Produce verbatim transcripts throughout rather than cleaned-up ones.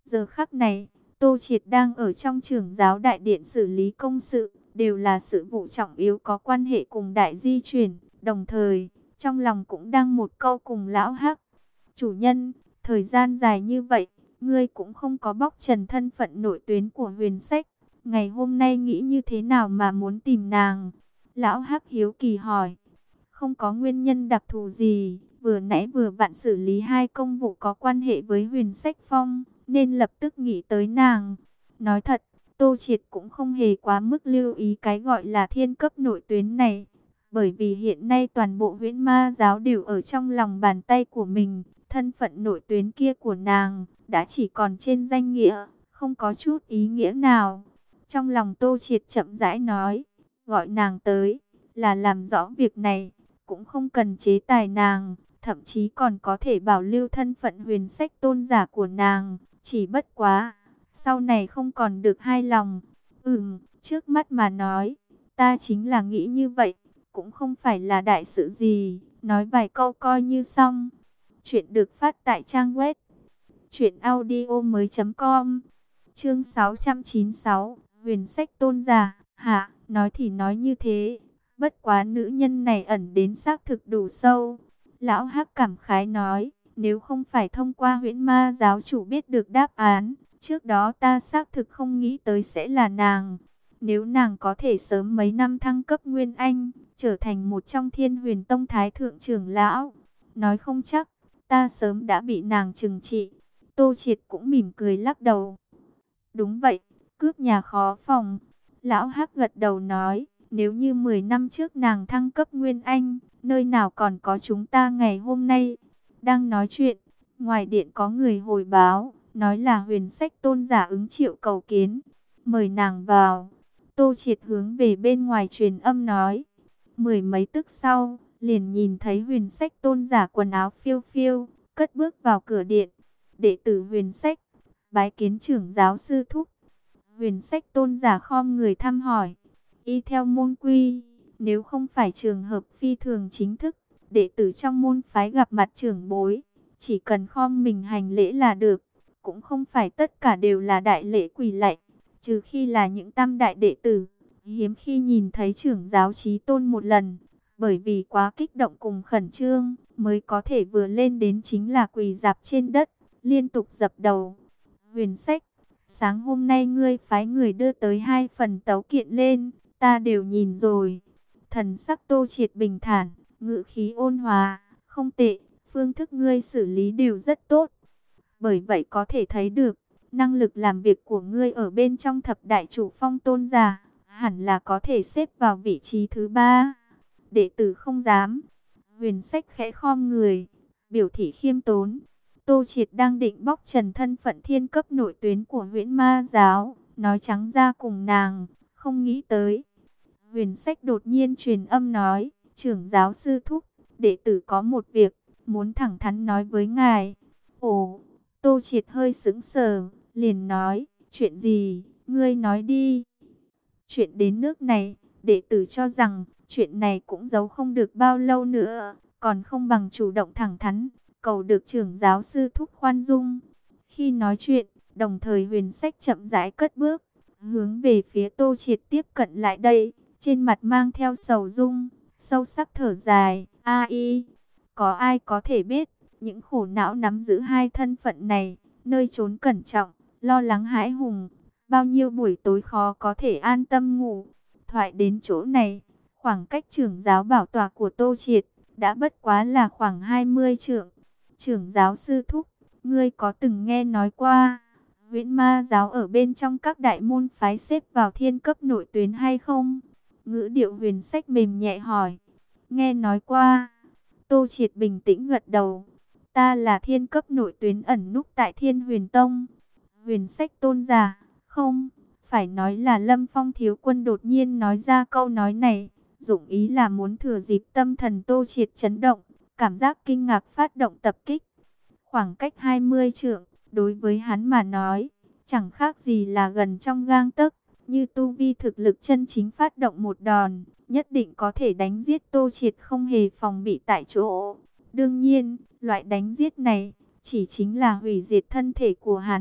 Giờ khắc này, Tô Triệt đang ở trong Trưởng giáo đại điện xử lý công sự, đều là sự vụ trọng yếu có quan hệ cùng đại di chuyển, đồng thời, trong lòng cũng đang một câu cùng lão Hắc. Chủ nhân, thời gian dài như vậy, ngươi cũng không có bóc trần thân phận nội tuyến của Huyền Sách, ngày hôm nay nghĩ như thế nào mà muốn tìm nàng? Lão Hắc hiếu kỳ hỏi. Không có nguyên nhân đặc thù gì, vừa nãy vừa vặn xử lý hai công vụ có quan hệ với Huyền Sách Phong, nên lập tức nghĩ tới nàng. Nói thật, Tô Triệt cũng không hề quá mức lưu ý cái gọi là thiên cấp nội tuyến này, bởi vì hiện nay toàn bộ Huyễn Ma giáo đều ở trong lòng bàn tay của mình, thân phận nội tuyến kia của nàng đã chỉ còn trên danh nghĩa, không có chút ý nghĩa nào. Trong lòng Tô Triệt chậm rãi nói, gọi nàng tới là làm rõ việc này, cũng không cần chế tài nàng, thậm chí còn có thể bảo lưu thân phận Huyền Sách tôn giả của nàng, chỉ bất quá, sau này không còn được hai lòng. Ừm, trước mắt mà nói, ta chính là nghĩ như vậy, cũng không phải là đại sự gì, nói vài câu coi như xong. Chuyện được phát tại trang web truyện audio mới chấm com. Chương sáu trăm chín mươi sáu, Huyền Sách tôn giả. Hả, nói thì nói như thế, bất quá nữ nhân này ẩn đến xác thực đủ sâu. Lão Hắc cảm khái nói, nếu không phải thông qua Huyễn Ma giáo chủ biết được đáp án, trước đó ta xác thực không nghĩ tới sẽ là nàng. Nếu nàng có thể sớm mấy năm thăng cấp Nguyên Anh, trở thành một trong Thiên Huyền Tông thái thượng trưởng lão, nói không chắc ta sớm đã bị nàng trừng trị. Tô Triệt cũng mỉm cười lắc đầu. Đúng vậy, cướp nhà khó phòng. Lão Hắc gật đầu nói, nếu như mười năm trước nàng thăng cấp Nguyên Anh, nơi nào còn có chúng ta ngày hôm nay. Đang nói chuyện, ngoài điện có người hồi báo, nói là Huyền Sách tôn giả ứng triệu cầu kiến, mời nàng vào. Tô Triệt hướng về bên ngoài truyền âm nói. Mười mấy tức sau, liền nhìn thấy Huyền Sách tôn giả quần áo phiêu phiêu, cất bước vào cửa điện. Đệ tử Huyền Sách, bái kiến trưởng giáo sư thúc. Huyền Sách tôn giả khom người thăm hỏi. Y theo môn quy, nếu không phải trường hợp phi thường chính thức, đệ tử trong môn phái gặp mặt trưởng bối, chỉ cần khom mình hành lễ là được, cũng không phải tất cả đều là đại lễ quỳ lạy, trừ khi là những tam đại đệ tử, hiếm khi nhìn thấy trưởng giáo chí tôn một lần, bởi vì quá kích động cùng khẩn trương, mới có thể vừa lên đến chính là quỳ rạp trên đất, liên tục dập đầu. Huyền Sách, sáng hôm nay ngươi phái người đưa tới hai phần tấu kiện lên, ta đều nhìn rồi. Thần sắc Tô Triệt bình thản, ngữ khí ôn hòa, không tệ, phương thức ngươi xử lý đều rất tốt. Bởi vậy có thể thấy được, năng lực làm việc của ngươi ở bên trong thập đại chủ phong tôn giả, hẳn là có thể xếp vào vị trí thứ ba. Đệ tử không dám. Huyền Sách khẽ khom người, biểu thị khiêm tốn. Tô Triệt đang định bóc trần thân phận thiên cấp nội tuyến của Huyễn Ma giáo, nói trắng ra cùng nàng, không nghĩ tới. Huyền Sách đột nhiên truyền âm nói, trưởng giáo sư thúc, đệ tử có một việc, muốn thẳng thắn nói với ngài. Ồ, Tô Triệt hơi sững sờ, liền nói, chuyện gì, ngươi nói đi. Chuyện đến nước này, đệ tử cho rằng, chuyện này cũng giấu không được bao lâu nữa, còn không bằng chủ động thẳng thắn, cầu được trưởng giáo sư thúc khoan dung. Khi nói chuyện, đồng thời Huyền Sách chậm rãi cất bước, hướng về phía Tô Triệt tiếp cận lại đây, trên mặt mang theo sầu dung, sâu sắc thở dài. A i, có ai có thể biết, những khổ não nắm giữ hai thân phận này, nơi trốn cẩn trọng, lo lắng hãi hùng, bao nhiêu buổi tối khó có thể an tâm ngủ. Thoại đến chỗ này, khoảng cách trưởng giáo bảo tọa của Tô Triệt đã bất quá là khoảng hai mươi trượng. Trưởng giáo sư thúc, ngươi có từng nghe nói qua Huyễn Ma giáo ở bên trong các đại môn phái xếp vào thiên cấp nội tuyến hay không? Ngữ điệu Huyền Sách mềm nhẹ hỏi. Nghe nói qua. Tô Triệt bình tĩnh gật đầu. Ta là thiên cấp nội tuyến ẩn núp tại Thiên Huyền Tông. Huyền Sách tôn giả. Không, phải nói là Lâm Phong thiếu quân đột nhiên nói ra câu nói này, dụng ý là muốn thừa dịp tâm thần Tô Triệt chấn động, cảm giác kinh ngạc phát động tập kích. Khoảng cách hai mươi trượng, đối với hắn mà nói, chẳng khác gì là gần trong gang tấc, như tu vi thực lực chân chính phát động một đòn, nhất định có thể đánh giết Tô Triệt không hề phòng bị tại chỗ. Đương nhiên, loại đánh giết này, chỉ chính là hủy diệt thân thể của hắn,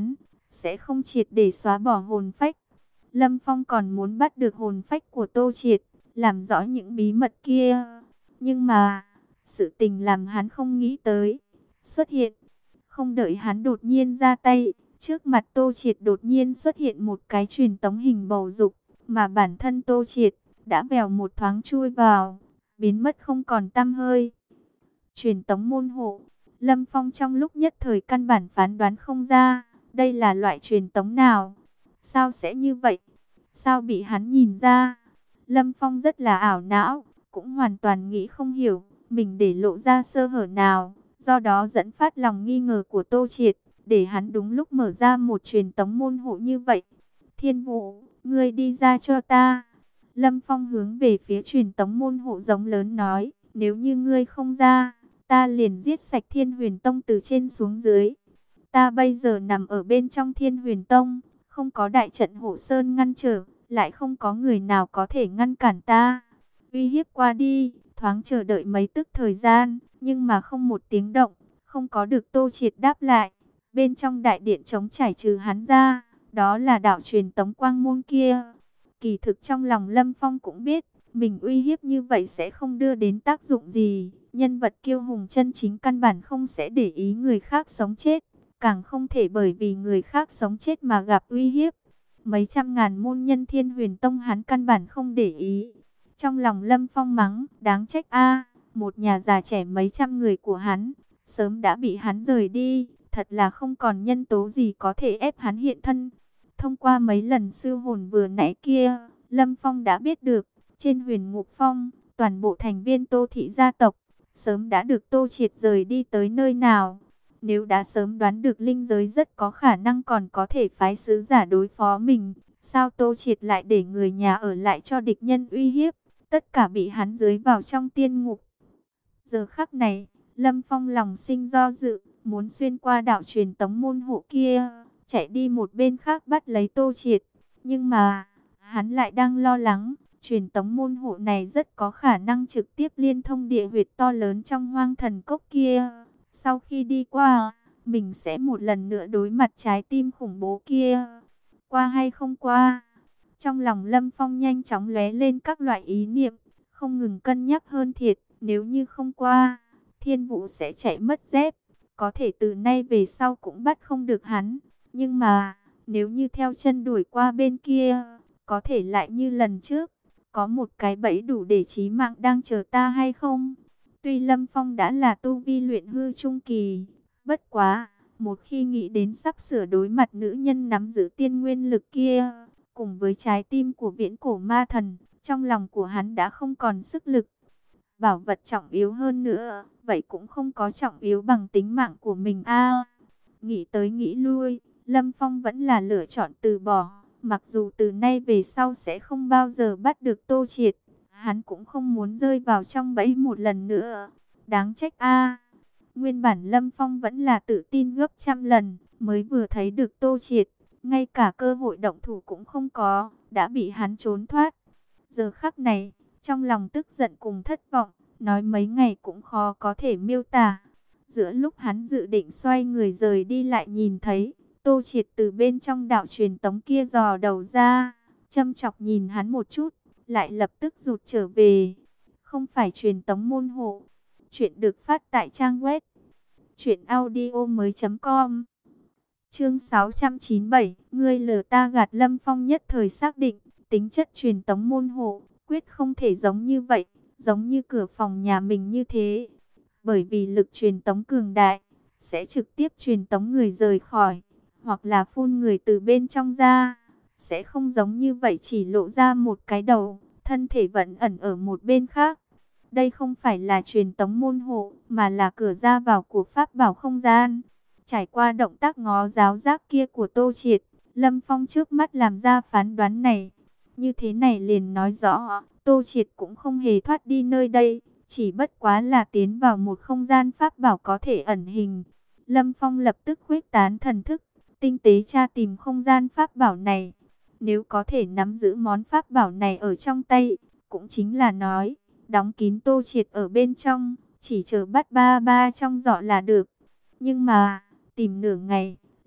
sẽ không triệt để xóa bỏ hồn phách. Lâm Phong còn muốn bắt được hồn phách của Tô Triệt, làm rõ những bí mật kia. Nhưng mà, sự tình làm hắn không nghĩ tới, xuất hiện. Không đợi hắn đột nhiên ra tay, trước mặt Tô Triệt đột nhiên xuất hiện một cái truyền tống hình bầu dục, mà bản thân Tô Triệt đã vèo một thoáng chui vào, biến mất không còn tăm hơi. Truyền tống môn hộ, Lâm Phong trong lúc nhất thời căn bản phán đoán không ra, đây là loại truyền tống nào? Sao sẽ như vậy? Sao bị hắn nhìn ra? Lâm Phong rất là ảo não, cũng hoàn toàn nghĩ không hiểu, mình để lộ ra sơ hở nào, do đó dẫn phát lòng nghi ngờ của Tô Triệt, để hắn đúng lúc mở ra một truyền tống môn hộ như vậy. Thiên Vũ, ngươi đi ra cho ta. Lâm Phong hướng về phía truyền tống môn hộ giống lớn nói, nếu như ngươi không ra, ta liền giết sạch Thiên Huyền Tông từ trên xuống dưới. Ta bây giờ nằm ở bên trong Thiên Huyền Tông, không có đại trận hộ sơn ngăn trở, lại không có người nào có thể ngăn cản ta. Uy hiếp qua đi, thoáng chờ đợi mấy tức thời gian, nhưng mà không một tiếng động, không có được Tô Triệt đáp lại. Bên trong đại điện trống trải trừ hắn ra, đó là đạo truyền tống quang môn kia. Kỳ thực trong lòng Lâm Phong cũng biết, mình uy hiếp như vậy sẽ không đưa đến tác dụng gì. Nhân vật kiêu hùng chân chính căn bản không sẽ để ý người khác sống chết, càng không thể bởi vì người khác sống chết mà gặp uy hiếp. Mấy trăm ngàn môn nhân Thiên Huyền Tông hắn căn bản không để ý. Trong lòng Lâm Phong mắng, đáng trách a, một nhà già trẻ mấy trăm người của hắn, sớm đã bị hắn rời đi, thật là không còn nhân tố gì có thể ép hắn hiện thân. Thông qua mấy lần siêu hồn vừa nãy kia, Lâm Phong đã biết được, trên Huyền Ngục Phong, toàn bộ thành viên Tô thị gia tộc, sớm đã được Tô Triệt rời đi tới nơi nào. Nếu đã sớm đoán được linh giới rất có khả năng còn có thể phái sứ giả đối phó mình, sao Tô Triệt lại để người nhà ở lại cho địch nhân uy hiếp, tất cả bị hắn dưới vào trong tiên ngục. Giờ khắc này, Lâm Phong lòng sinh do dự, muốn xuyên qua đạo truyền tống môn hộ kia, chạy đi một bên khác bắt lấy Tô Triệt. Nhưng mà, hắn lại đang lo lắng, truyền tống môn hộ này rất có khả năng trực tiếp liên thông địa huyệt to lớn trong Hoang Thần Cốc kia. Sau khi đi qua, mình sẽ một lần nữa đối mặt trái tim khủng bố kia. Qua hay không qua? Trong lòng Lâm Phong nhanh chóng lóe lên các loại ý niệm, không ngừng cân nhắc hơn thiệt. Nếu như không qua, Thiên Vũ sẽ chạy mất dép. Có thể từ nay về sau cũng bắt không được hắn. Nhưng mà, nếu như theo chân đuổi qua bên kia, có thể lại như lần trước, có một cái bẫy đủ để chí mạng đang chờ ta hay không? Tuy Lâm Phong đã là tu vi luyện hư trung kỳ, bất quá, một khi nghĩ đến sắp sửa đối mặt nữ nhân nắm giữ tiên nguyên lực kia, cùng với trái tim của viễn cổ ma thần, trong lòng của hắn đã không còn sức lực. Bảo vật trọng yếu hơn nữa, vậy cũng không có trọng yếu bằng tính mạng của mình a. Nghĩ tới nghĩ lui, Lâm Phong vẫn là lựa chọn từ bỏ, mặc dù từ nay về sau sẽ không bao giờ bắt được Tô Triệt. Hắn cũng không muốn rơi vào trong bẫy một lần nữa. Đáng trách a. Nguyên bản Lâm Phong vẫn là tự tin gấp trăm lần, mới vừa thấy được Tô Triệt, ngay cả cơ hội động thủ cũng không có, đã bị hắn trốn thoát. Giờ khắc này, trong lòng tức giận cùng thất vọng, nói mấy ngày cũng khó có thể miêu tả. Giữa lúc hắn dự định xoay người rời đi lại nhìn thấy, Tô Triệt từ bên trong đạo truyền tống kia dò đầu ra, châm chọc nhìn hắn một chút, lại lập tức rụt trở về. Không phải truyền tống môn hộ. Chuyện được phát tại trang web truyện audio mới chấm com. Chương sáu trăm chín mươi bảy, ngươi lừa ta gạt. Lâm Phong nhất thời xác định, tính chất truyền tống môn hộ, quyết không thể giống như vậy, giống như cửa phòng nhà mình như thế. Bởi vì lực truyền tống cường đại, sẽ trực tiếp truyền tống người rời khỏi, hoặc là phun người từ bên trong ra. Sẽ không giống như vậy chỉ lộ ra một cái đầu, thân thể vẫn ẩn ở một bên khác. Đây không phải là truyền tống môn hộ, mà là cửa ra vào của pháp bảo không gian. Trải qua động tác ngó giáo giác kia của Tô Triệt, Lâm Phong trước mắt làm ra phán đoán này. Như thế này liền nói rõ, Tô Triệt cũng không hề thoát đi nơi đây, chỉ bất quá là tiến vào một không gian pháp bảo có thể ẩn hình. Lâm Phong lập tức khuếch tán thần thức, tinh tế tra tìm không gian pháp bảo này. Nếu có thể nắm giữ món pháp bảo này ở trong tay, cũng chính là nói, đóng kín Tô Triệt ở bên trong, chỉ chờ bắt ba ba trong giỏ là được. Nhưng mà, tìm nửa ngày,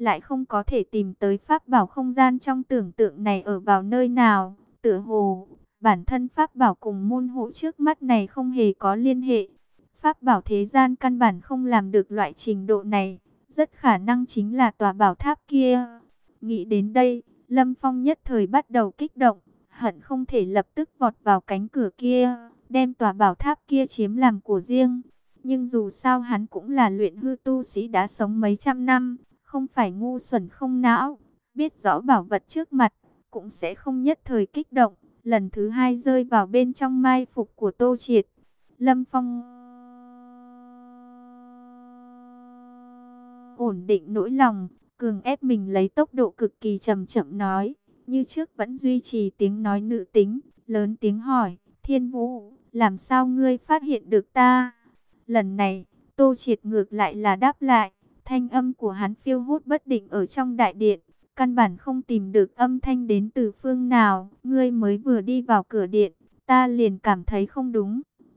lại không có thể tìm tới pháp bảo không gian trong tưởng tượng này ở vào nơi nào. Tựa hồ, bản thân pháp bảo cùng môn hộ trước mắt này không hề có liên hệ. Pháp bảo thế gian căn bản không làm được loại trình độ này, rất khả năng chính là tòa bảo tháp kia. Nghĩ đến đây, Lâm Phong nhất thời bắt đầu kích động, hận không thể lập tức vọt vào cánh cửa kia, đem tòa bảo tháp kia chiếm làm của riêng. Nhưng dù sao hắn cũng là luyện hư tu sĩ đã sống mấy trăm năm, không phải ngu xuẩn không não, biết rõ bảo vật trước mặt, cũng sẽ không nhất thời kích động, lần thứ hai rơi vào bên trong mai phục của Tô Triệt. Lâm Phong ổn định nỗi lòng, cường ép mình lấy tốc độ cực kỳ chậm chậm nói, như trước vẫn duy trì tiếng nói nữ tính, lớn tiếng hỏi, Thiên Vũ, làm sao ngươi phát hiện được ta? Lần này, Tô Triệt ngược lại là đáp lại, thanh âm của hắn phiêu hốt bất định ở trong đại điện, căn bản không tìm được âm thanh đến từ phương nào, ngươi mới vừa đi vào cửa điện, ta liền cảm thấy không đúng.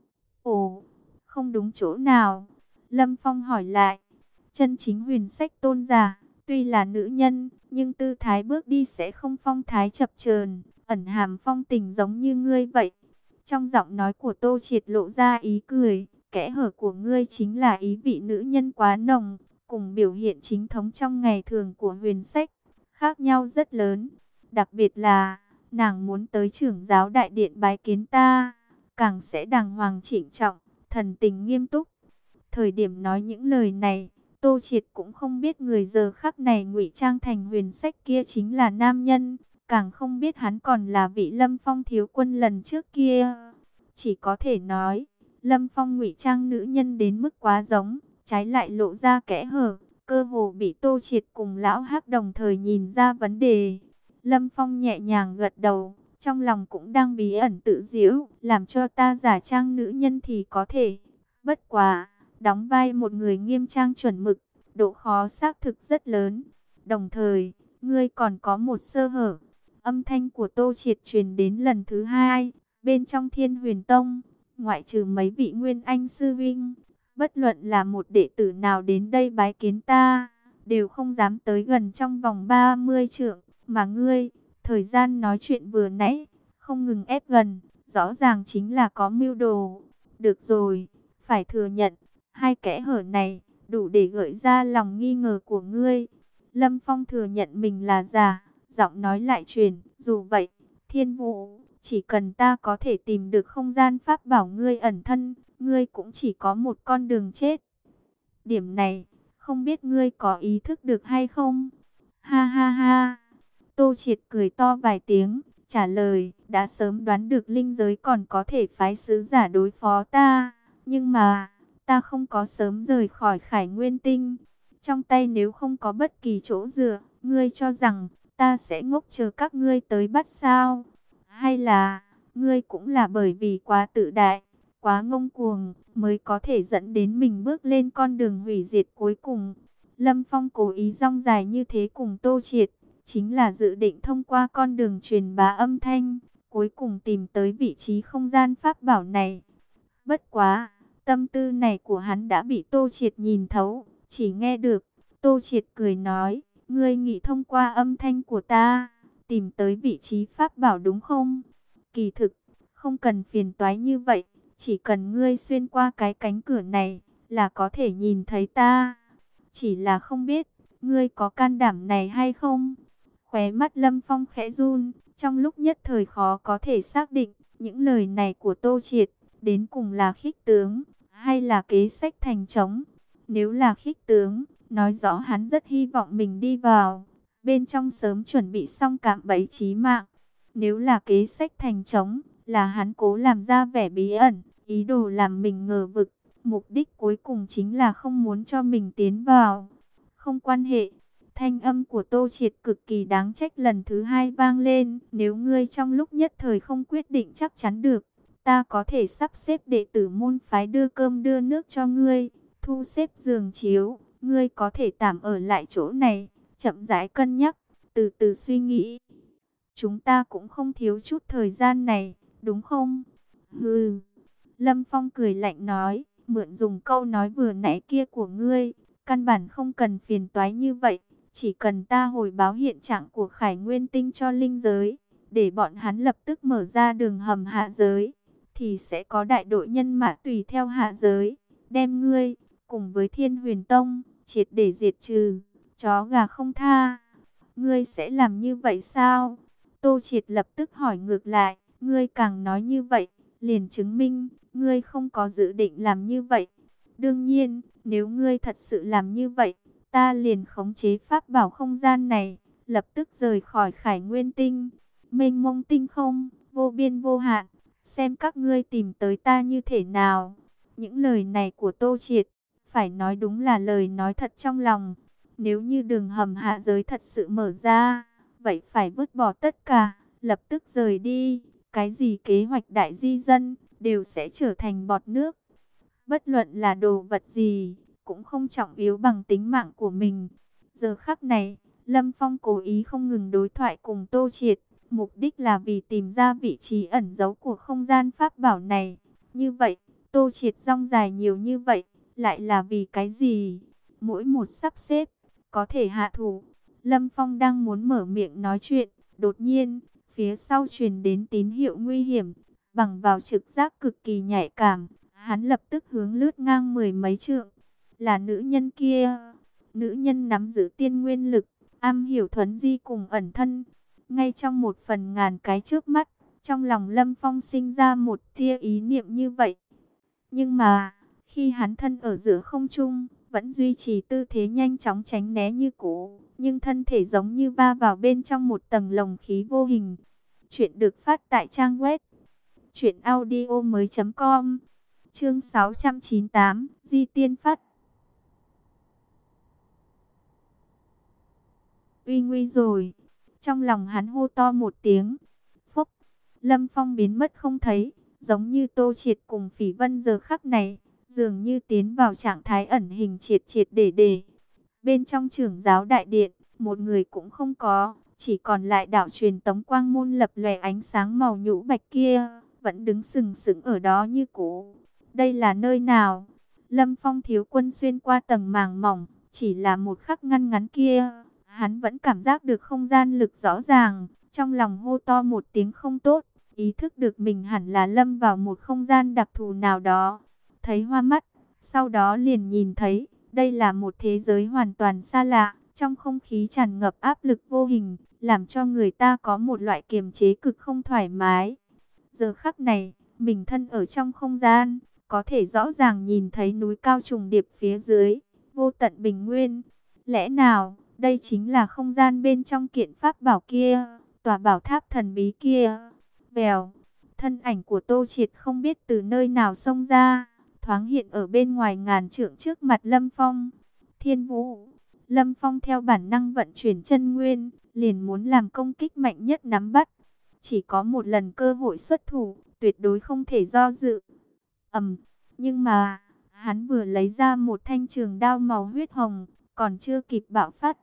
Ồ, không đúng chỗ nào? Lâm Phong hỏi lại. Chân chính huyền sách tôn giả, tuy là nữ nhân, nhưng tư thái bước đi sẽ không phong thái chập chờn, ẩn hàm phong tình giống như ngươi vậy. Trong giọng nói của Tô Triệt lộ ra ý cười, kẽ hở của ngươi chính là ý vị nữ nhân quá nồng, cùng biểu hiện chính thống trong ngày thường của huyền sách, khác nhau rất lớn. Đặc biệt là, nàng muốn tới trưởng giáo đại điện bái kiến ta, càng sẽ đàng hoàng chỉnh trọng, thần tình nghiêm túc. Thời điểm nói những lời này, Tô Triệt cũng không biết người giờ khắc này ngụy trang thành huyền sách kia chính là nam nhân, càng không biết hắn còn là vị Lâm Phong thiếu quân lần trước kia. Chỉ có thể nói, Lâm Phong ngụy trang nữ nhân đến mức quá giống, trái lại lộ ra kẽ hở, cơ hồ bị Tô Triệt cùng lão Hắc đồng thời nhìn ra vấn đề. Lâm Phong nhẹ nhàng gật đầu, trong lòng cũng đang bí ẩn tự giễu, làm cho ta giả trang nữ nhân thì có thể, bất quá đóng vai một người nghiêm trang chuẩn mực, độ khó xác thực rất lớn. Đồng thời, ngươi còn có một sơ hở. Âm thanh của Tô Triệt truyền đến lần thứ hai, bên trong Thiên Huyền Tông, ngoại trừ mấy vị nguyên anh sư vinh, bất luận là một đệ tử nào đến đây bái kiến ta, đều không dám tới gần trong vòng ba mươi trượng, mà ngươi, thời gian nói chuyện vừa nãy, không ngừng ép gần, rõ ràng chính là có mưu đồ. Được rồi, phải thừa nhận, hai kẽ hở này, đủ để gợi ra lòng nghi ngờ của ngươi. Lâm Phong thừa nhận mình là giả, giọng nói lại truyền, dù vậy, Thiên Vũ, chỉ cần ta có thể tìm được không gian pháp bảo ngươi ẩn thân, ngươi cũng chỉ có một con đường chết. Điểm này, không biết ngươi có ý thức được hay không? Ha ha ha, Tô Triệt cười to vài tiếng, trả lời, đã sớm đoán được linh giới còn có thể phái sứ giả đối phó ta, nhưng mà ta không có sớm rời khỏi Khải Nguyên Tinh. Trong tay nếu không có bất kỳ chỗ dựa, ngươi cho rằng ta sẽ ngốc chờ các ngươi tới bắt sao? Hay là ngươi cũng là bởi vì quá tự đại, quá ngông cuồng, mới có thể dẫn đến mình bước lên con đường hủy diệt cuối cùng? Lâm Phong cố ý rong dài như thế cùng Tô Triệt, chính là dự định thông qua con đường truyền bá âm thanh, cuối cùng tìm tới vị trí không gian pháp bảo này. Bất quá, tâm tư này của hắn đã bị Tô Triệt nhìn thấu, chỉ nghe được Tô Triệt cười nói, ngươi nghĩ thông qua âm thanh của ta, tìm tới vị trí pháp bảo đúng không? Kỳ thực, không cần phiền toái như vậy, chỉ cần ngươi xuyên qua cái cánh cửa này, là có thể nhìn thấy ta. Chỉ là không biết, ngươi có can đảm này hay không? Khóe mắt Lâm Phong khẽ run, trong lúc nhất thời khó có thể xác định, những lời này của Tô Triệt, đến cùng là khích tướng, hay là kế sách thành trống. Nếu là khích tướng, nói rõ hắn rất hy vọng mình đi vào, bên trong sớm chuẩn bị xong cạm bẫy chí mạng. Nếu là kế sách thành trống, là hắn cố làm ra vẻ bí ẩn, ý đồ làm mình ngờ vực, mục đích cuối cùng chính là không muốn cho mình tiến vào. Không quan hệ, thanh âm của Tô Triệt cực kỳ đáng trách lần thứ hai vang lên, nếu ngươi trong lúc nhất thời không quyết định chắc chắn được, ta có thể sắp xếp đệ tử môn phái đưa cơm đưa nước cho ngươi, thu xếp giường chiếu, ngươi có thể tạm ở lại chỗ này, chậm rãi cân nhắc, từ từ suy nghĩ. Chúng ta cũng không thiếu chút thời gian này, đúng không? Hừ. Lâm Phong cười lạnh nói, mượn dùng câu nói vừa nãy kia của ngươi, căn bản không cần phiền toái như vậy, Chỉ cần ta hồi báo hiện trạng của Khải Nguyên Tinh cho linh giới, để bọn hắn lập tức mở ra đường hầm hạ giới, thì sẽ có đại đội nhân mã tùy theo hạ giới, đem ngươi, cùng với Thiên Huyền Tông, triệt để diệt trừ, chó gà không tha. Ngươi sẽ làm như vậy sao? Tô Triệt lập tức hỏi ngược lại, ngươi càng nói như vậy, liền chứng minh, ngươi không có dự định làm như vậy. Đương nhiên, nếu ngươi thật sự làm như vậy, ta liền khống chế pháp bảo không gian này, lập tức rời khỏi Khải Nguyên Tinh. Mênh mông tinh không, vô biên vô hạn, xem các ngươi tìm tới ta như thế nào. Những lời này của Tô Triệt, phải nói đúng là lời nói thật trong lòng. Nếu như đường hầm hạ giới thật sự mở ra, vậy phải vứt bỏ tất cả, lập tức rời đi. Cái gì kế hoạch đại di dân, đều sẽ trở thành bọt nước. Bất luận là đồ vật gì, cũng không trọng yếu bằng tính mạng của mình. Giờ khắc này, Lâm Phong cố ý không ngừng đối thoại cùng Tô Triệt, mục đích là vì tìm ra vị trí ẩn giấu của không gian pháp bảo này. Như vậy, Tô Triệt rong dài nhiều như vậy, lại là vì cái gì? Mỗi một sắp xếp, có thể hạ thủ. Lâm Phong đang muốn mở miệng nói chuyện, đột nhiên, phía sau truyền đến tín hiệu nguy hiểm. Bằng vào trực giác cực kỳ nhạy cảm, hắn lập tức hướng lướt ngang mười mấy trượng. Là nữ nhân kia. Nữ nhân nắm giữ tiên nguyên lực, am hiểu thuấn di cùng ẩn thân. Ngay trong một phần ngàn cái trước mắt, trong lòng Lâm Phong sinh ra một tia ý niệm như vậy. Nhưng mà, khi hắn thân ở giữa không trung, vẫn duy trì tư thế nhanh chóng tránh né như cũ, nhưng thân thể giống như va vào bên trong một tầng lồng khí vô hình. Chuyện được phát tại trang web truyện audio mới chấm com. Chương sáu trăm chín mươi tám, Di Tiên Phất. Uy nguy rồi. Trong lòng hắn hô to một tiếng. Phúc. Lâm Phong biến mất không thấy, giống như Tô Triệt cùng Phỉ Vân giờ khắc này, dường như tiến vào trạng thái ẩn hình triệt triệt để để. Bên trong trưởng giáo đại điện, một người cũng không có, chỉ còn lại đạo truyền tống quang môn lập lòe ánh sáng màu nhũ bạch kia, vẫn đứng sừng sững ở đó như cũ. Đây là nơi nào? Lâm Phong thiếu quân xuyên qua tầng màng mỏng, chỉ là một khắc ngăn ngắn kia, hắn vẫn cảm giác được không gian lực rõ ràng, trong lòng hô to một tiếng không tốt, ý thức được mình hẳn là lâm vào một không gian đặc thù nào đó. Thấy hoa mắt, sau đó liền nhìn thấy, đây là một thế giới hoàn toàn xa lạ, trong không khí tràn ngập áp lực vô hình, làm cho người ta có một loại kiềm chế cực không thoải mái. Giờ khắc này, mình thân ở trong không gian, có thể rõ ràng nhìn thấy núi cao trùng điệp phía dưới, vô tận bình nguyên. Lẽ nào, đây chính là không gian bên trong kiện pháp bảo kia, tòa bảo tháp thần bí kia? Vèo, thân ảnh của Tô Triệt không biết từ nơi nào xông ra, thoáng hiện ở bên ngoài ngàn trượng trước mặt Lâm Phong. Thiên Vũ. Lâm Phong theo bản năng vận chuyển chân nguyên, liền muốn làm công kích mạnh nhất nắm bắt. Chỉ có một lần cơ hội xuất thủ, tuyệt đối không thể do dự. Ầm, nhưng mà, hắn vừa lấy ra một thanh trường đao màu huyết hồng, còn chưa kịp bạo phát.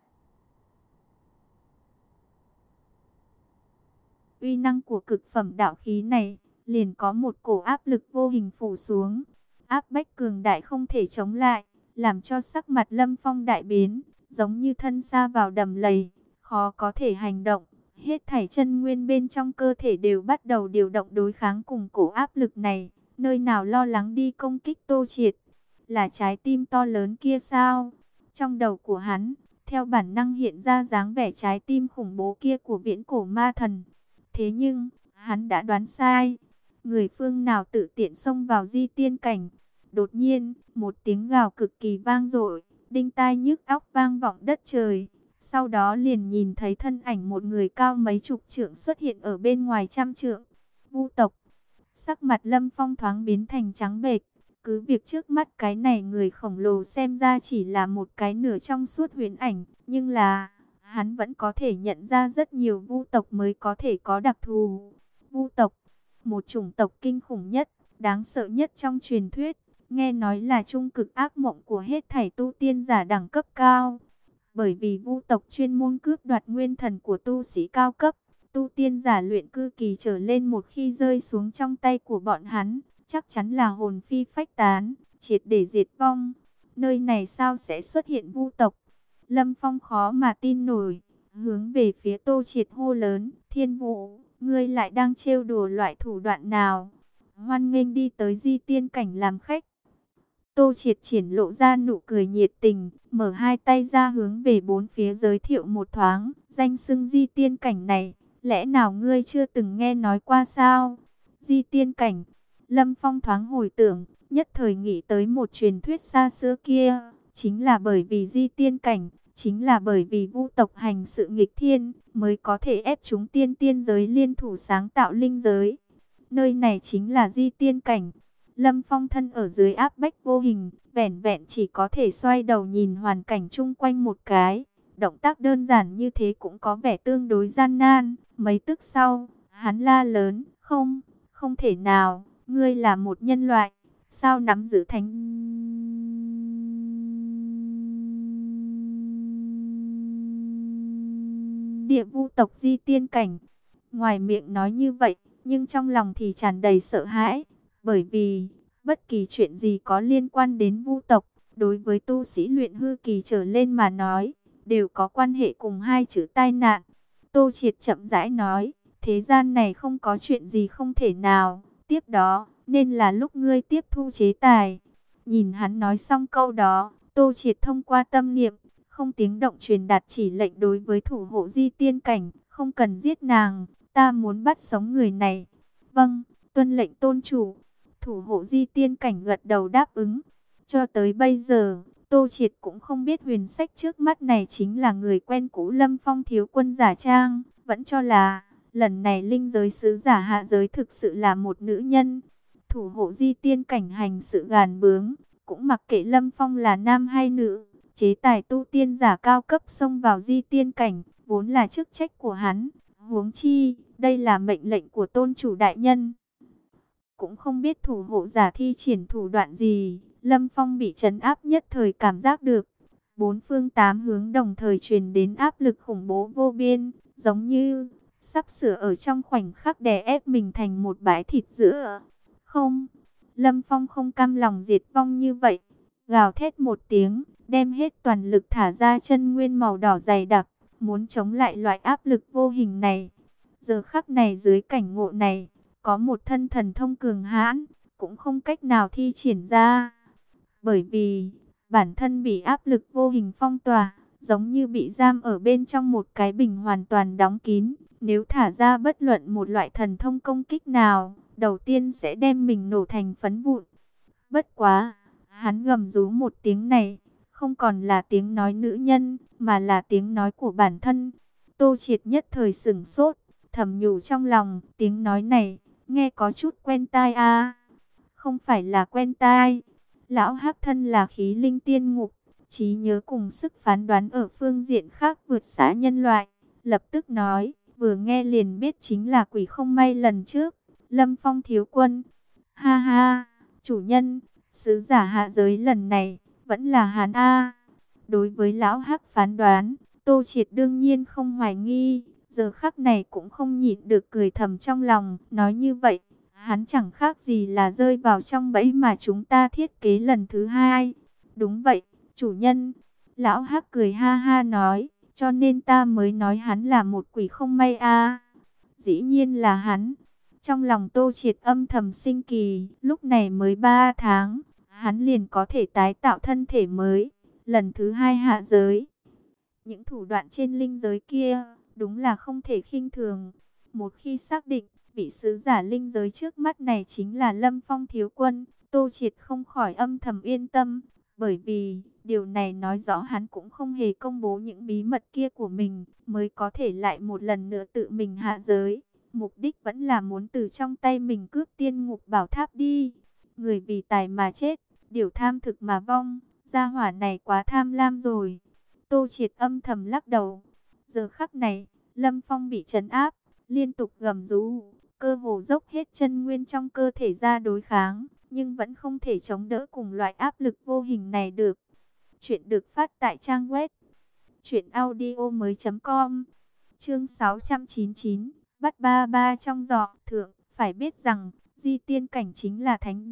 Uy năng của cực phẩm đạo khí này, liền có một cổ áp lực vô hình phủ xuống. Áp bách cường đại không thể chống lại, làm cho sắc mặt Lâm Phong đại biến, giống như thân sa vào đầm lầy, khó có thể hành động. Hết thảy chân nguyên bên trong cơ thể đều bắt đầu điều động đối kháng cùng cổ áp lực này, nơi nào lo lắng đi công kích Tô Triệt. Là trái tim to lớn kia sao? Trong đầu của hắn, theo bản năng hiện ra dáng vẻ trái tim khủng bố kia của viễn cổ ma thần. Thế nhưng, hắn đã đoán sai. Người phương nào tự tiện xông vào di tiên cảnh? Đột nhiên, một tiếng gào cực kỳ vang dội, đinh tai nhức óc vang vọng đất trời. Sau đó liền nhìn thấy thân ảnh một người cao mấy chục trượng xuất hiện ở bên ngoài trăm trượng. Vu tộc. Sắc mặt Lâm Phong thoáng biến thành trắng bệch. Cứ việc trước mắt cái này người khổng lồ xem ra chỉ là một cái nửa trong suốt huyễn ảnh, nhưng là hắn vẫn có thể nhận ra rất nhiều vu tộc mới có thể có đặc thù. Vu tộc, một chủng tộc kinh khủng nhất, đáng sợ nhất trong truyền thuyết, nghe nói là trung cực ác mộng của hết thảy tu tiên giả đẳng cấp cao. Bởi vì vu tộc chuyên môn cướp đoạt nguyên thần của tu sĩ cao cấp, tu tiên giả luyện cư kỳ trở lên một khi rơi xuống trong tay của bọn hắn, chắc chắn là hồn phi phách tán, triệt để diệt vong. Nơi này sao sẽ xuất hiện vu tộc? Lâm Phong khó mà tin nổi, hướng về phía Tô Triệt hô lớn, Thiên Vũ, ngươi lại đang trêu đùa loại thủ đoạn nào? Hoan nghênh đi tới Di Tiên Cảnh làm khách. Tô Triệt triển lộ ra nụ cười nhiệt tình, mở hai tay ra hướng về bốn phía giới thiệu một thoáng, danh xưng Di Tiên Cảnh này, lẽ nào ngươi chưa từng nghe nói qua sao? Di Tiên Cảnh, Lâm Phong thoáng hồi tưởng, nhất thời nghĩ tới một truyền thuyết xa xưa kia, chính là bởi vì Di Tiên Cảnh, chính là bởi vì Vu tộc hành sự nghịch thiên, mới có thể ép chúng tiên tiên giới liên thủ sáng tạo linh giới. Nơi này chính là Di Tiên Cảnh. Lâm Phong thân ở dưới áp bách vô hình, vẻn vẹn chỉ có thể xoay đầu nhìn hoàn cảnh chung quanh một cái. Động tác đơn giản như thế cũng có vẻ tương đối gian nan. Mấy tức sau, hắn la lớn, không, không thể nào, ngươi là một nhân loại, sao nắm giữ thánh địa vu tộc Di Tiên Cảnh? Ngoài miệng nói như vậy, nhưng trong lòng thì tràn đầy sợ hãi. Bởi vì, bất kỳ chuyện gì có liên quan đến vu tộc, đối với tu sĩ luyện hư kỳ trở lên mà nói, đều có quan hệ cùng hai chữ tai nạn. Tô Triệt chậm rãi nói, thế gian này không có chuyện gì không thể nào, tiếp đó, nên là lúc ngươi tiếp thu chế tài. Nhìn hắn nói xong câu đó, Tô Triệt thông qua tâm niệm, không tiếng động truyền đạt chỉ lệnh đối với thủ hộ Di Tiên Cảnh, không cần giết nàng, ta muốn bắt sống người này. Vâng, tuân lệnh tôn chủ. Thủ hộ Di Tiên Cảnh gật đầu đáp ứng. Cho tới bây giờ, Tô Triệt cũng không biết huyền sách trước mắt này chính là người quen cũ Lâm Phong thiếu quân giả trang. Vẫn cho là, lần này linh giới sứ giả hạ giới thực sự là một nữ nhân. Thủ hộ Di Tiên Cảnh hành sự gàn bướng, cũng mặc kệ Lâm Phong là nam hay nữ. Chế tài tu tiên giả cao cấp xông vào Di Tiên Cảnh, vốn là chức trách của hắn. Huống chi, đây là mệnh lệnh của tôn chủ đại nhân. Cũng không biết thủ hộ giả thi triển thủ đoạn gì, Lâm Phong bị trấn áp nhất thời cảm giác được. Bốn phương tám hướng đồng thời truyền đến áp lực khủng bố vô biên, giống như sắp sửa ở trong khoảnh khắc đè ép mình thành một bãi thịt giữa. Không, Lâm Phong không cam lòng diệt vong như vậy. Gào thét một tiếng, đem hết toàn lực thả ra chân nguyên màu đỏ dày đặc, muốn chống lại loại áp lực vô hình này. Giờ khắc này dưới cảnh ngộ này, có một thân thần thông cường hãn, cũng không cách nào thi triển ra. Bởi vì, bản thân bị áp lực vô hình phong tỏa, giống như bị giam ở bên trong một cái bình hoàn toàn đóng kín. Nếu thả ra bất luận một loại thần thông công kích nào, đầu tiên sẽ đem mình nổ thành phấn vụn. Bất quá, hắn gầm rú một tiếng này, không còn là tiếng nói nữ nhân, mà là tiếng nói của bản thân. Tô Triệt nhất thời sửng sốt, thầm nhủ trong lòng, tiếng nói này, nghe có chút quen tai a. Không phải là quen tai. Lão Hắc thân là khí linh tiên ngục, trí nhớ cùng sức phán đoán ở phương diện khác vượt xa nhân loại. Lập tức nói, vừa nghe liền biết chính là quỷ không may lần trước, Lâm Phong thiếu quân. Ha ha, chủ nhân, sứ giả hạ giới lần này, vẫn là hắn a. Đối với Lão Hắc phán đoán, Tô Triệt đương nhiên không hoài nghi. Giờ khắc này cũng không nhịn được cười thầm trong lòng, nói như vậy, hắn chẳng khác gì là rơi vào trong bẫy mà chúng ta thiết kế lần thứ hai. Đúng vậy, chủ nhân. Lão Hắc cười ha ha nói, cho nên ta mới nói hắn là một quỷ không may a. Dĩ nhiên là hắn. Trong lòng Tô Triệt âm thầm sinh kỳ, lúc này mới ba tháng, hắn liền có thể tái tạo thân thể mới, lần thứ hai hạ giới. Những thủ đoạn trên linh giới kia, đúng là không thể khinh thường. Một khi xác định, vị sứ giả linh giới trước mắt này chính là Lâm Phong thiếu quân, Tô Triệt không khỏi âm thầm yên tâm. Bởi vì, điều này nói rõ hắn cũng không hề công bố những bí mật kia của mình, mới có thể lại một lần nữa tự mình hạ giới. Mục đích vẫn là muốn từ trong tay mình cướp tiên ngục bảo tháp đi. Người vì tài mà chết, điều tham thực mà vong, gia hỏa này quá tham lam rồi. Tô Triệt âm thầm lắc đầu. Giờ khắc này, Lâm Phong bị trấn áp, liên tục gầm rú, cơ hồ dốc hết chân nguyên trong cơ thể ra đối kháng, nhưng vẫn không thể chống đỡ cùng loại áp lực vô hình này được. Chuyện được phát tại trang web truyện audio mới chấm com. Chương sáu trăm chín mươi chín, bắt ba ba trong giỏ thượng, phải biết rằng Di Tiên Cảnh chính là thánh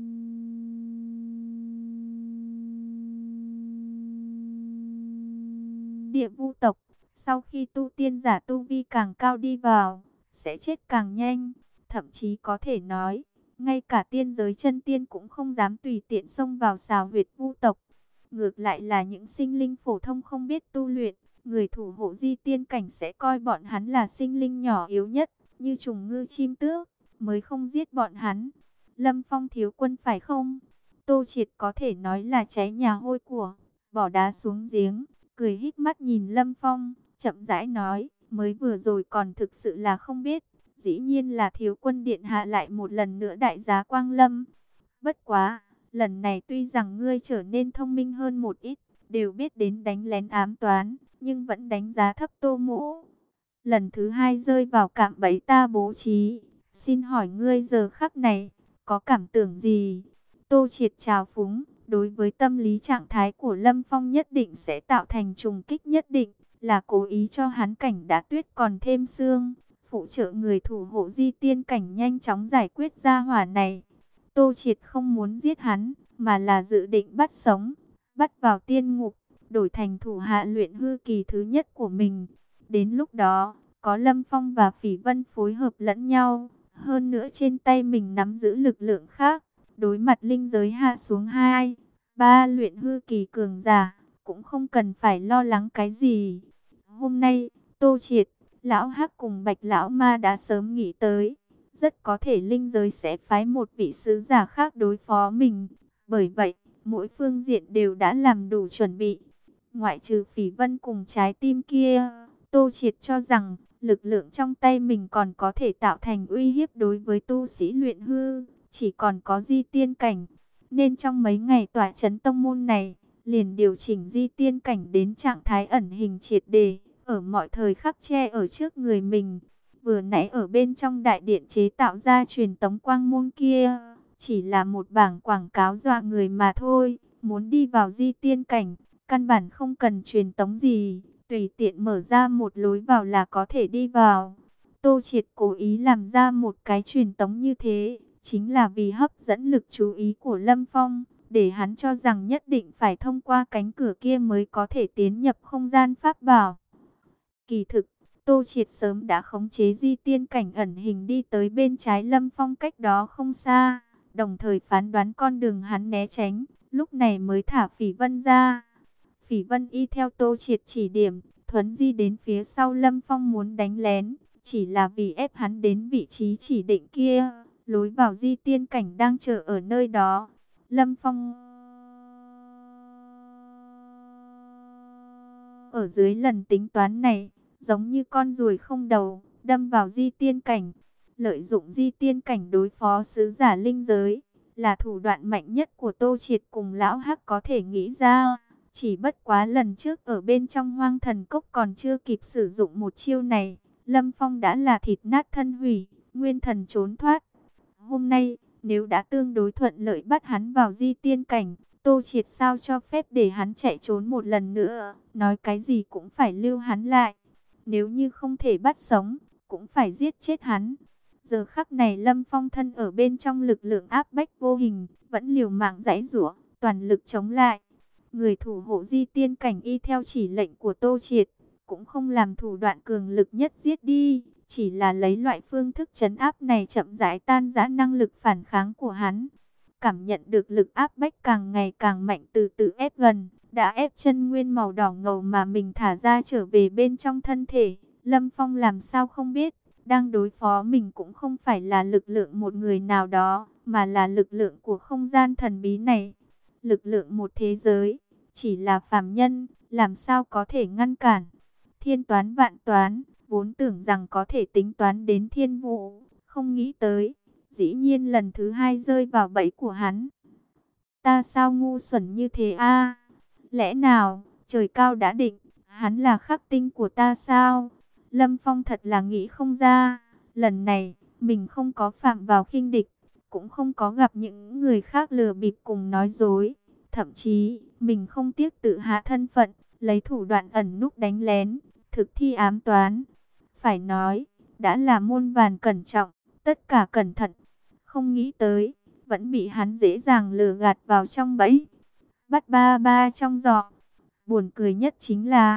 cấm địa vu tộc. Sau khi tu tiên giả tu vi càng cao đi vào, sẽ chết càng nhanh. Thậm chí có thể nói, ngay cả tiên giới chân tiên cũng không dám tùy tiện xông vào xào huyệt vu tộc. Ngược lại là những sinh linh phổ thông không biết tu luyện, người thủ hộ di tiên cảnh sẽ coi bọn hắn là sinh linh nhỏ yếu nhất, như trùng ngư chim tước, mới không giết bọn hắn. Lâm Phong thiếu quân phải không? Tô Triệt có thể nói là cháy nhà hôi của, bỏ đá xuống giếng, cười híp mắt nhìn Lâm Phong, chậm rãi nói, mới vừa rồi còn thực sự là không biết, dĩ nhiên là thiếu quân điện hạ lại một lần nữa đại giá quang lâm. Bất quá, lần này tuy rằng ngươi trở nên thông minh hơn một ít, đều biết đến đánh lén ám toán, nhưng vẫn đánh giá thấp Tô Mỗ. Lần thứ hai rơi vào cạm bẫy ta bố trí, xin hỏi ngươi giờ khắc này, có cảm tưởng gì? Tô Triệt trào phúng, đối với tâm lý trạng thái của Lâm Phong nhất định sẽ tạo thành trùng kích nhất định, là cố ý cho hắn cảnh đá tuyết còn thêm sương, phụ trợ người thủ hộ di tiên cảnh nhanh chóng giải quyết gia hỏa này. Tô Triệt không muốn giết hắn, mà là dự định bắt sống, bắt vào tiên ngục, đổi thành thủ hạ luyện hư kỳ thứ nhất của mình. Đến lúc đó, có Lâm Phong và Phỉ Vân phối hợp lẫn nhau, hơn nữa trên tay mình nắm giữ lực lượng khác, đối mặt linh giới hạ xuống hai, ba luyện hư kỳ cường giả, cũng không cần phải lo lắng cái gì. Hôm nay, Tô Triệt, Lão Hắc cùng Bạch Lão Ma đã sớm nghĩ tới, rất có thể linh giới sẽ phái một vị sứ giả khác đối phó mình. Bởi vậy, mỗi phương diện đều đã làm đủ chuẩn bị. Ngoại trừ Phỉ Vân cùng trái tim kia, Tô Triệt cho rằng lực lượng trong tay mình còn có thể tạo thành uy hiếp đối với tu sĩ luyện hư, chỉ còn có di tiên cảnh. Nên trong mấy ngày tỏa chấn tông môn này, liền điều chỉnh di tiên cảnh đến trạng thái ẩn hình triệt đề, ở mọi thời khắc che ở trước người mình. Vừa nãy ở bên trong đại điện chế tạo ra truyền tống quang môn kia, chỉ là một bảng quảng cáo dọa người mà thôi. Muốn đi vào di tiên cảnh, căn bản không cần truyền tống gì, tùy tiện mở ra một lối vào là có thể đi vào. Tô Triệt cố ý làm ra một cái truyền tống như thế, chính là vì hấp dẫn lực chú ý của Lâm Phong, để hắn cho rằng nhất định phải thông qua cánh cửa kia mới có thể tiến nhập không gian pháp bảo. Kỳ thực, Tô Triệt sớm đã khống chế di tiên cảnh ẩn hình đi tới bên trái Lâm Phong cách đó không xa, đồng thời phán đoán con đường hắn né tránh, lúc này mới thả Phỉ Vân ra. Phỉ Vân y theo Tô Triệt chỉ điểm, thuấn di đến phía sau Lâm Phong muốn đánh lén, chỉ là vì ép hắn đến vị trí chỉ định kia, lối vào di tiên cảnh đang chờ ở nơi đó. Lâm Phong ở dưới lần tính toán này, giống như con ruồi không đầu, đâm vào di tiên cảnh. Lợi dụng di tiên cảnh đối phó sứ giả linh giới, là thủ đoạn mạnh nhất của Tô Triệt cùng Lão Hắc có thể nghĩ ra. Chỉ bất quá lần trước ở bên trong Hoang Thần Cốc còn chưa kịp sử dụng một chiêu này, Lâm Phong đã là thịt nát thân hủy, nguyên thần trốn thoát. Hôm nay, nếu đã tương đối thuận lợi bắt hắn vào di tiên cảnh, Tô Triệt sao cho phép để hắn chạy trốn một lần nữa, nói cái gì cũng phải lưu hắn lại. Nếu như không thể bắt sống, cũng phải giết chết hắn. Giờ khắc này Lâm Phong thân ở bên trong lực lượng áp bách vô hình, vẫn liều mạng giãy giụa, toàn lực chống lại. Người thủ hộ di tiên cảnh y theo chỉ lệnh của Tô Triệt, cũng không làm thủ đoạn cường lực nhất giết đi, chỉ là lấy loại phương thức trấn áp này chậm rãi tan rã năng lực phản kháng của hắn. Cảm nhận được lực áp bách càng ngày càng mạnh từ từ ép gần, đã ép chân nguyên màu đỏ ngầu mà mình thả ra trở về bên trong thân thể. Lâm Phong làm sao không biết, đang đối phó mình cũng không phải là lực lượng một người nào đó, mà là lực lượng của không gian thần bí này. Lực lượng một thế giới, chỉ là phàm nhân, làm sao có thể ngăn cản. Thiên toán vạn toán, vốn tưởng rằng có thể tính toán đến thiên vũ, không nghĩ tới, dĩ nhiên lần thứ hai rơi vào bẫy của hắn. Ta sao ngu xuẩn như thế a? Lẽ nào, trời cao đã định, hắn là khắc tinh của ta sao? Lâm Phong thật là nghĩ không ra, lần này, mình không có phạm vào khinh địch, cũng không có gặp những người khác lừa bịp cùng nói dối. Thậm chí, mình không tiếc tự hạ thân phận, lấy thủ đoạn ẩn núp đánh lén, thực thi ám toán. Phải nói, đã là muôn vàn cẩn trọng, tất cả cẩn thận. Không nghĩ tới, vẫn bị hắn dễ dàng lừa gạt vào trong bẫy. Bắt ba ba trong giỏ. Buồn cười nhất chính là,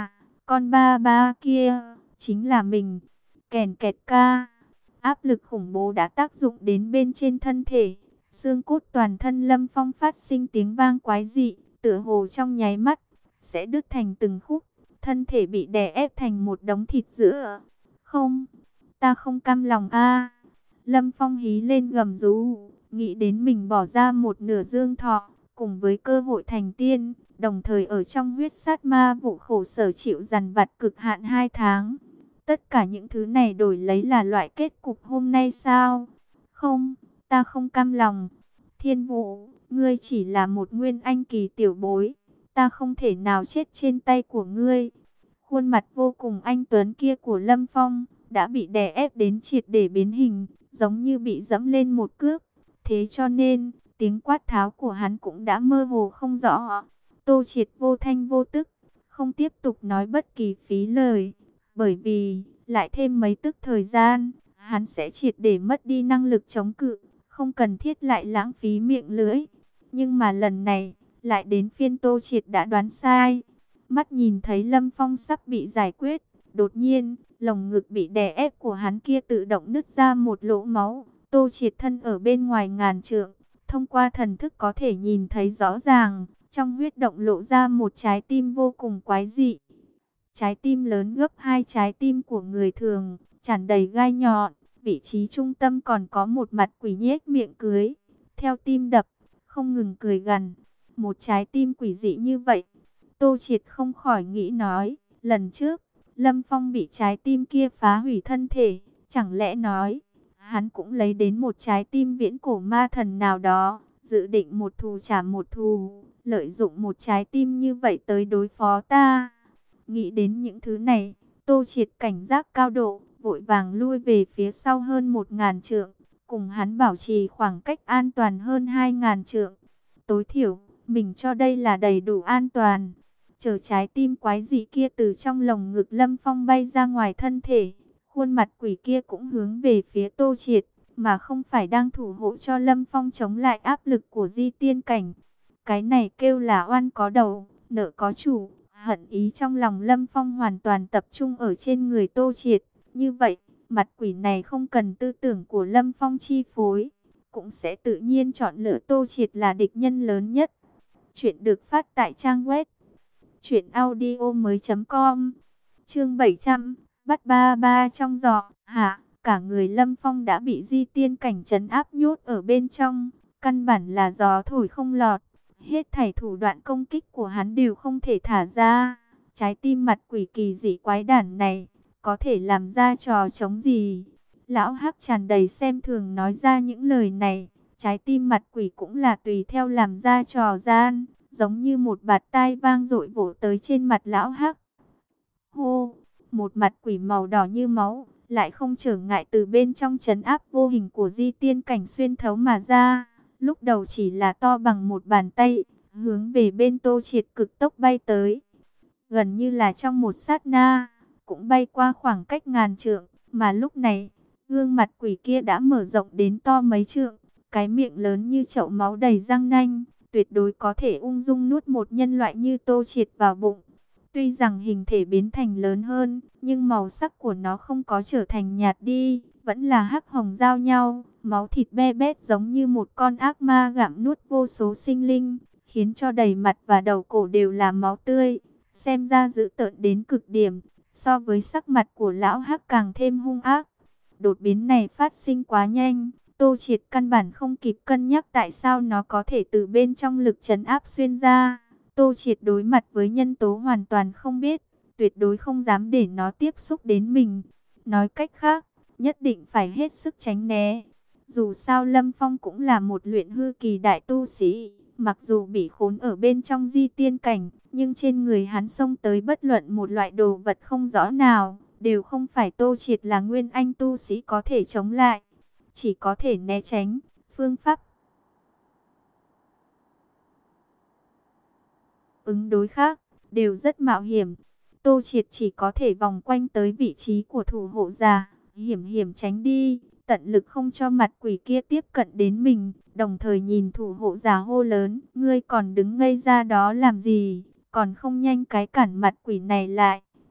con ba ba kia, chính là mình. Kèn kẹt ca, áp lực khủng bố đã tác dụng đến bên trên thân thể. Xương cốt toàn thân Lâm Phong phát sinh tiếng vang quái dị, tựa hồ trong nháy mắt sẽ đứt thành từng khúc, thân thể bị đè ép thành một đống thịt giữa. Không, ta không cam lòng a. Lâm Phong hí lên gầm rú, nghĩ đến mình bỏ ra một nửa dương thọ, cùng với cơ hội thành tiên, đồng thời ở trong huyết sát ma vụ khổ sở chịu dằn vặt cực hạn hai tháng. Tất cả những thứ này đổi lấy là loại kết cục hôm nay sao? Không, ta không cam lòng. Thiên Vũ, ngươi chỉ là một nguyên anh kỳ tiểu bối, ta không thể nào chết trên tay của ngươi. Khuôn mặt vô cùng anh tuấn kia của Lâm Phong đã bị đè ép đến triệt để biến hình, giống như bị dẫm lên một cước. Thế cho nên, tiếng quát tháo của hắn cũng đã mơ hồ không rõ. Tô Triệt vô thanh vô tức, không tiếp tục nói bất kỳ phí lời, bởi vì lại thêm mấy tức thời gian, hắn sẽ triệt để mất đi năng lực chống cự, không cần thiết lại lãng phí miệng lưỡi. Nhưng mà lần này, lại đến phiên Tô Triệt đã đoán sai. Mắt nhìn thấy Lâm Phong sắp bị giải quyết, đột nhiên, lồng ngực bị đè ép của hắn kia tự động nứt ra một lỗ máu. Tô Triệt thân ở bên ngoài ngàn trượng, thông qua thần thức có thể nhìn thấy rõ ràng, trong huyết động lộ ra một trái tim vô cùng quái dị. Trái tim lớn gấp hai trái tim của người thường, tràn đầy gai nhọn, vị trí trung tâm còn có một mặt quỷ nhếch miệng cười, theo tim đập, không ngừng cười gằn. Một trái tim quỷ dị như vậy, Tô Triệt không khỏi nghĩ nói, lần trước, Lâm Phong bị trái tim kia phá hủy thân thể, chẳng lẽ nói, hắn cũng lấy đến một trái tim viễn cổ ma thần nào đó, dự định một thù trả một thù, lợi dụng một trái tim như vậy tới đối phó ta. Nghĩ đến những thứ này, Tô Triệt cảnh giác cao độ, vội vàng lui về phía sau hơn một ngàn trượng, cùng hắn bảo trì khoảng cách an toàn hơn hai ngàn trượng. Tối thiểu, mình cho đây là đầy đủ an toàn. Chờ trái tim quái dị kia từ trong lồng ngực Lâm Phong bay ra ngoài thân thể, khuôn mặt quỷ kia cũng hướng về phía Tô Triệt, mà không phải đang thủ hộ cho Lâm Phong chống lại áp lực của di tiên cảnh. Cái này kêu là oan có đầu, nợ có chủ. Hận ý trong lòng Lâm Phong hoàn toàn tập trung ở trên người Tô Triệt. Như vậy, mặt quỷ này không cần tư tưởng của Lâm Phong chi phối, cũng sẽ tự nhiên chọn lựa Tô Triệt là địch nhân lớn nhất. Chuyện được phát tại trang web truyện audio mới chấm com. Chương bảy trăm, bắt ba ba trong giỏ. Hạ, cả người Lâm Phong đã bị di tiên cảnh trấn áp nhốt ở bên trong, căn bản là gió thổi không lọt. Hết thảy thủ đoạn công kích của hắn đều không thể thả ra. Trái tim mặt quỷ kỳ dị quái đản này, có thể làm ra trò chống gì? Lão Hắc tràn đầy xem thường nói ra những lời này. Trái tim mặt quỷ cũng là tùy theo làm ra trò gian, giống như một bạt tai vang dội vỗ tới trên mặt Lão Hắc. Hô, một mặt quỷ màu đỏ như máu, lại không trở ngại từ bên trong trấn áp vô hình của di tiên cảnh xuyên thấu mà ra. Lúc đầu chỉ là to bằng một bàn tay, hướng về bên Tô Triệt cực tốc bay tới. Gần như là trong một sát na, cũng bay qua khoảng cách ngàn trượng, mà lúc này, gương mặt quỷ kia đã mở rộng đến to mấy trượng, cái miệng lớn như chậu máu đầy răng nanh, tuyệt đối có thể ung dung nuốt một nhân loại như Tô Triệt vào bụng. Tuy rằng hình thể biến thành lớn hơn, nhưng màu sắc của nó không có trở thành nhạt đi, vẫn là hắc hồng giao nhau, máu thịt be bét giống như một con ác ma gặm nuốt vô số sinh linh, khiến cho đầy mặt và đầu cổ đều là máu tươi, xem ra dữ tợn đến cực điểm, so với sắc mặt của lão hắc càng thêm hung ác. Đột biến này phát sinh quá nhanh, Tô Triệt căn bản không kịp cân nhắc tại sao nó có thể từ bên trong lực trấn áp xuyên ra. Tô Triệt đối mặt với nhân tố hoàn toàn không biết, tuyệt đối không dám để nó tiếp xúc đến mình. Nói cách khác, nhất định phải hết sức tránh né. Dù sao Lâm Phong cũng là một luyện hư kỳ đại tu sĩ, mặc dù bị khốn ở bên trong di tiên cảnh, nhưng trên người hắn xông tới bất luận một loại đồ vật không rõ nào, đều không phải Tô Triệt là nguyên anh tu sĩ có thể chống lại, chỉ có thể né tránh. Phương pháp ứng đối khác đều rất mạo hiểm. Tô Triệt chỉ có thể vòng quanh tới vị trí của thủ hộ giả, hiểm hiểm tránh đi, tận lực không cho mặt quỷ kia tiếp cận đến mình, đồng thời nhìn thủ hộ giả hô lớn, ngươi còn đứng ngây ra đó làm gì, còn không nhanh cái cản mặt quỷ này lại.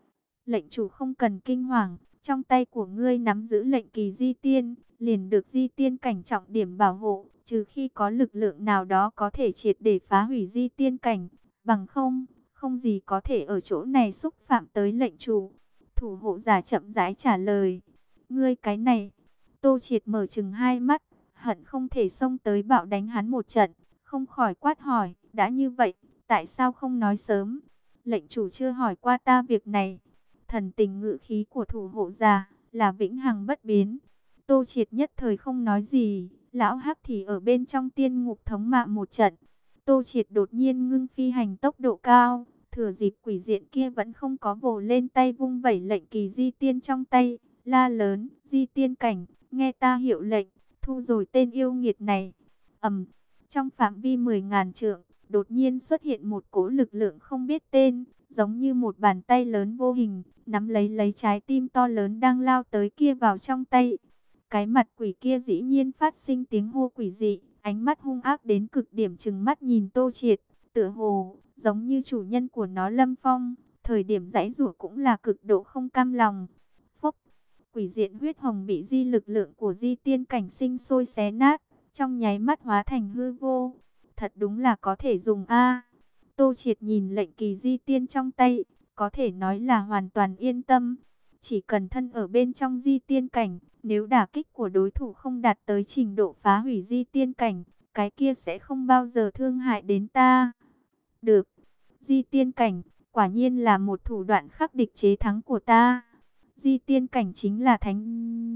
Lệnh chủ không cần kinh hoàng, trong tay của ngươi nắm giữ lệnh kỳ di tiên, liền được di tiên cảnh trọng điểm bảo hộ, trừ khi có lực lượng nào đó có thể triệt để phá hủy di tiên cảnh, bằng không, không gì có thể ở chỗ này xúc phạm tới lệnh chủ. Thủ hộ giả chậm rãi trả lời. Ngươi cái này, Tô Triệt mở chừng hai mắt, hận không thể xông tới bạo đánh hắn một trận, không khỏi quát hỏi, đã như vậy, tại sao không nói sớm? Lệnh chủ chưa hỏi qua ta việc này. Thần tình ngự khí của thủ hộ giả là vĩnh hằng bất biến. Tô Triệt nhất thời không nói gì, lão hắc thì ở bên trong tiên ngục thống mạ một trận. Tô Triệt đột nhiên ngưng phi hành tốc độ cao, thừa dịp quỷ diện kia vẫn không có vồ lên tay vung vẩy lệnh kỳ di tiên trong tay, la lớn, di tiên cảnh, nghe ta hiệu lệnh, thu rồi tên yêu nghiệt này. Ầm, trong phạm vi mười ngàn trượng, đột nhiên xuất hiện một cỗ lực lượng không biết tên, giống như một bàn tay lớn vô hình, nắm lấy lấy trái tim to lớn đang lao tới kia vào trong tay. Cái mặt quỷ kia dĩ nhiên phát sinh tiếng hô quỷ dị, ánh mắt hung ác đến cực điểm, trừng mắt nhìn Tô Triệt, tựa hồ giống như chủ nhân của nó Lâm Phong, thời điểm giãy giụa cũng là cực độ không cam lòng. Phốc, quỷ diện huyết hồng bị di lực lượng của di tiên cảnh sinh sôi xé nát, trong nháy mắt hóa thành hư vô. Thật đúng là có thể dùng a. Tô Triệt nhìn lệnh kỳ di tiên trong tay, có thể nói là hoàn toàn yên tâm. Chỉ cần thân ở bên trong di tiên cảnh, nếu đả kích của đối thủ không đạt tới trình độ phá hủy di tiên cảnh, cái kia sẽ không bao giờ thương hại đến ta. Được, di tiên cảnh, quả nhiên là một thủ đoạn khắc địch chế thắng của ta. Di tiên cảnh chính là thánh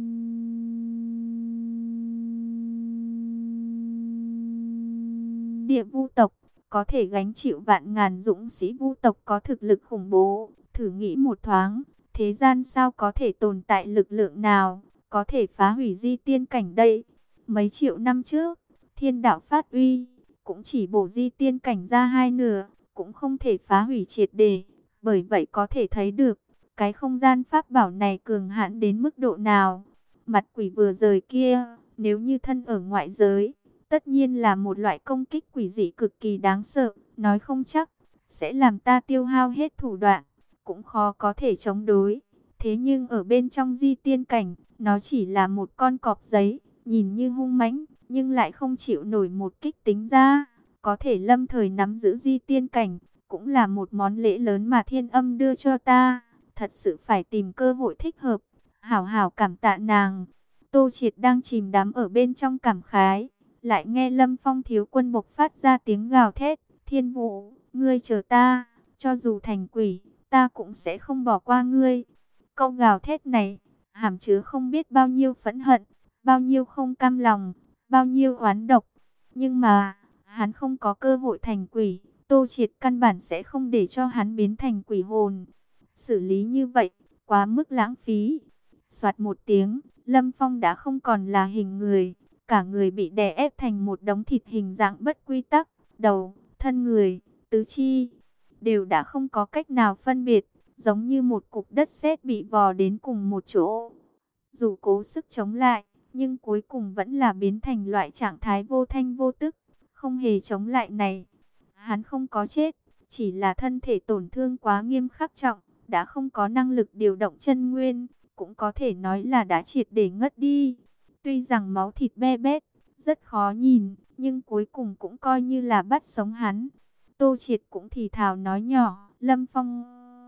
địa vu tộc, có thể gánh chịu vạn ngàn dũng sĩ vu tộc có thực lực khủng bố. Thử nghĩ một thoáng, thế gian sao có thể tồn tại lực lượng nào có thể phá hủy di tiên cảnh đây? Mấy triệu năm trước, thiên đạo phát uy, cũng chỉ bổ di tiên cảnh ra hai nửa, cũng không thể phá hủy triệt để. Bởi vậy có thể thấy được, cái không gian pháp bảo này cường hãn đến mức độ nào. Mặt quỷ vừa rời kia, nếu như thân ở ngoại giới, tất nhiên là một loại công kích quỷ dị cực kỳ đáng sợ, nói không chắc sẽ làm ta tiêu hao hết thủ đoạn, cũng khó có thể chống đối. Thế nhưng ở bên trong di tiên cảnh, nó chỉ là một con cọp giấy, nhìn như hung mãnh, nhưng lại không chịu nổi một kích tính ra. Có thể lâm thời nắm giữ di tiên cảnh, cũng là một món lễ lớn mà thiên âm đưa cho ta. Thật sự phải tìm cơ hội thích hợp, hảo hảo cảm tạ nàng. Tô Triệt đang chìm đắm ở bên trong cảm khái, lại nghe Lâm Phong thiếu quân bộc phát ra tiếng gào thét. Thiên Vũ, ngươi chờ ta, cho dù thành quỷ, ta cũng sẽ không bỏ qua ngươi. Câu gào thét này, hàm chứa không biết bao nhiêu phẫn hận, bao nhiêu không cam lòng, bao nhiêu oán độc. Nhưng mà, hắn không có cơ hội thành quỷ, Tô Triệt căn bản sẽ không để cho hắn biến thành quỷ hồn. Xử lý như vậy, quá mức lãng phí. Soạt một tiếng, Lâm Phong đã không còn là hình người, cả người bị đè ép thành một đống thịt hình dạng bất quy tắc, đầu, thân người, tứ chi, đều đã không có cách nào phân biệt, giống như một cục đất sét bị vò đến cùng một chỗ. Dù cố sức chống lại, nhưng cuối cùng vẫn là biến thành loại trạng thái vô thanh vô tức, không hề chống lại này. Hắn không có chết, chỉ là thân thể tổn thương quá nghiêm khắc trọng, đã không có năng lực điều động chân nguyên, cũng có thể nói là đã triệt để ngất đi. Tuy rằng máu thịt be bét, rất khó nhìn, nhưng cuối cùng cũng coi như là bắt sống hắn. Tô Triệt cũng thì thào nói nhỏ, Lâm Phong...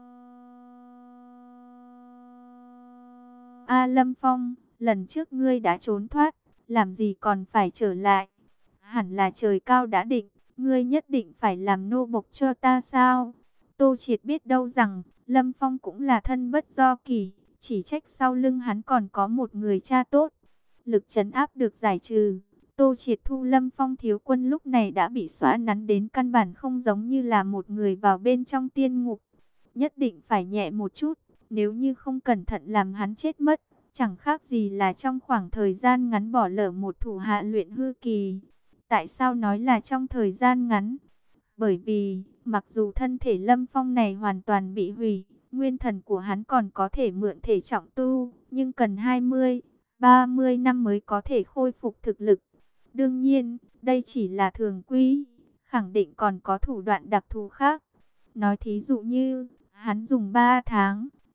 A Lâm Phong, lần trước ngươi đã trốn thoát, làm gì còn phải trở lại? Hẳn là trời cao đã định, ngươi nhất định phải làm nô bộc cho ta sao? Tô Triệt biết đâu rằng, Lâm Phong cũng là thân bất do kỳ, chỉ trách sau lưng hắn còn có một người cha tốt. Lực trấn áp được giải trừ, Tô Triệt thu Lâm Phong thiếu quân lúc này đã bị xóa nắn đến căn bản không giống như là một người vào bên trong tiên ngục. Nhất định phải nhẹ một chút, nếu như không cẩn thận làm hắn chết mất, chẳng khác gì là trong khoảng thời gian ngắn bỏ lỡ một thủ hạ luyện hư kỳ. Tại sao nói là trong thời gian ngắn? Bởi vì, mặc dù thân thể Lâm Phong này hoàn toàn bị hủy, nguyên thần của hắn còn có thể mượn thể trọng tu, nhưng cần hai mươi, ba mươi năm mới có thể khôi phục thực lực. Đương nhiên, đây chỉ là thường quy, khẳng định còn có thủ đoạn đặc thù khác. Nói thí dụ như, hắn dùng ba tháng,